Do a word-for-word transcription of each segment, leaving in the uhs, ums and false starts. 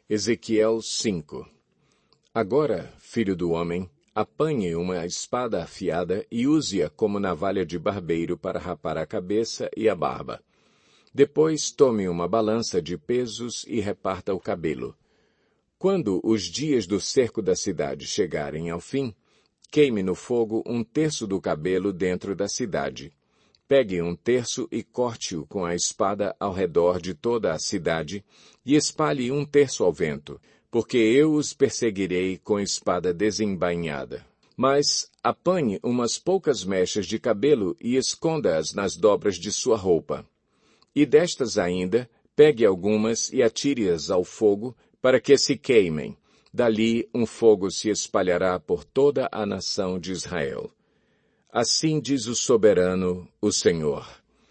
Ezequiel cinco. Agora, filho do homem, apanhe uma espada afiada e use-a como navalha de barbeiro para rapar a cabeça e a barba. Depois tome uma balança de pesos e reparta o cabelo. Quando os dias do cerco da cidade chegarem ao fim, queime no fogo um terço do cabelo dentro da cidade. Pegue um terço e corte-o com a espada ao redor de toda a cidade e espalhe um terço ao vento, porque eu os perseguirei com espada desembainhada. Mas apanhe umas poucas mechas de cabelo e esconda-as nas dobras de sua roupa. E destas ainda, pegue algumas e atire-as ao fogo para que se queimem. Dali um fogo se espalhará por toda a nação de Israel. Assim diz o soberano, o Senhor.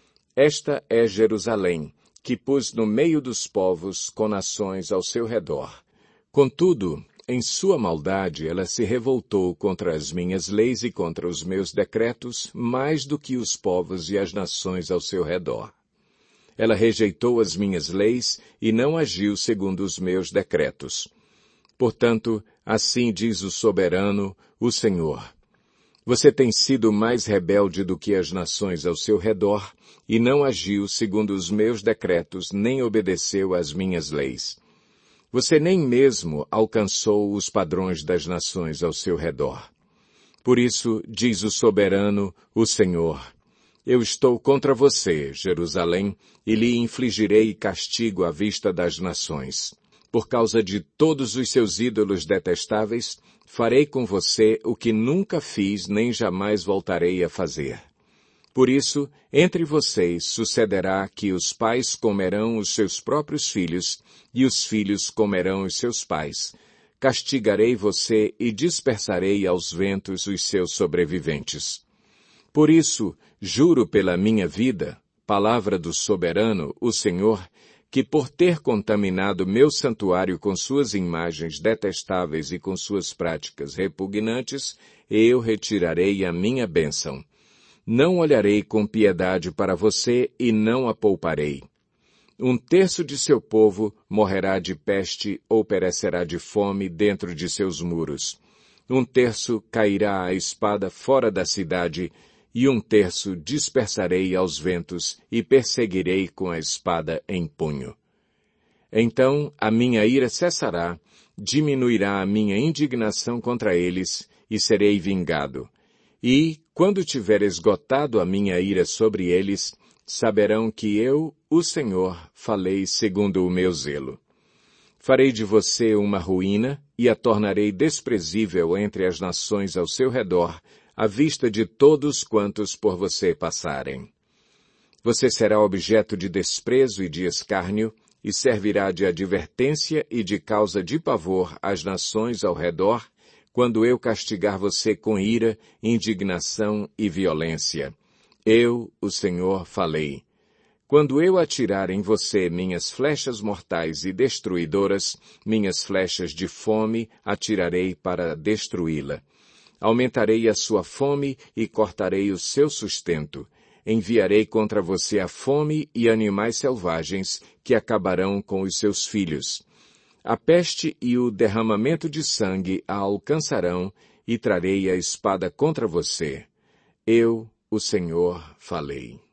Esta é Jerusalém, que pus no meio dos povos com nações ao seu redor. Contudo, em sua maldade ela se revoltou contra as minhas leis e contra os meus decretos, mais do que os povos e as nações ao seu redor. Ela rejeitou as minhas leis e não agiu segundo os meus decretos. Portanto, assim diz o soberano, o Senhor. Você tem sido mais rebelde do que as nações ao seu redor, e não agiu segundo os meus decretos, nem obedeceu às minhas leis. Você nem mesmo alcançou os padrões das nações ao seu redor. Por isso, diz o soberano, o Senhor, eu estou contra você, Jerusalém, e lhe infligirei castigo à vista das nações. Por causa de todos os seus ídolos detestáveis, farei com você o que nunca fiz nem jamais voltarei a fazer. Por isso, entre vocês sucederá que os pais comerão os seus próprios filhos, e os filhos comerão os seus pais. Castigarei você e dispersarei aos ventos os seus sobreviventes. Por isso, juro pela minha vida, palavra do soberano, o Senhor, que por ter contaminado meu santuário com suas imagens detestáveis e com suas práticas repugnantes, eu retirarei a minha bênção. Não olharei com piedade para você e não a pouparei. Um terço de seu povo morrerá de peste ou perecerá de fome dentro de seus muros. Um terço cairá à espada fora da cidade, e um terço dispersarei aos ventos e perseguirei com a espada em punho. Então a minha ira cessará, diminuirá a minha indignação contra eles, e serei vingado. E, quando tiver esgotado a minha ira sobre eles, saberão que eu, o Senhor, falei segundo o meu zelo. Farei de você uma ruína, e a tornarei desprezível entre as nações ao seu redor, à vista de todos quantos por você passarem. Você será objeto de desprezo e de escárnio, e servirá de advertência e de causa de pavor às nações ao redor, quando eu castigar você com ira, indignação e violência. Eu, o Senhor, falei. Quando eu atirar em você minhas flechas mortais e destruidoras, minhas flechas de fome atirarei para destruí-la. Aumentarei a sua fome e cortarei o seu sustento. Enviarei contra você a fome e animais selvagens que acabarão com os seus filhos. A peste e o derramamento de sangue a alcançarão e trarei a espada contra você. Eu, o Senhor, falei.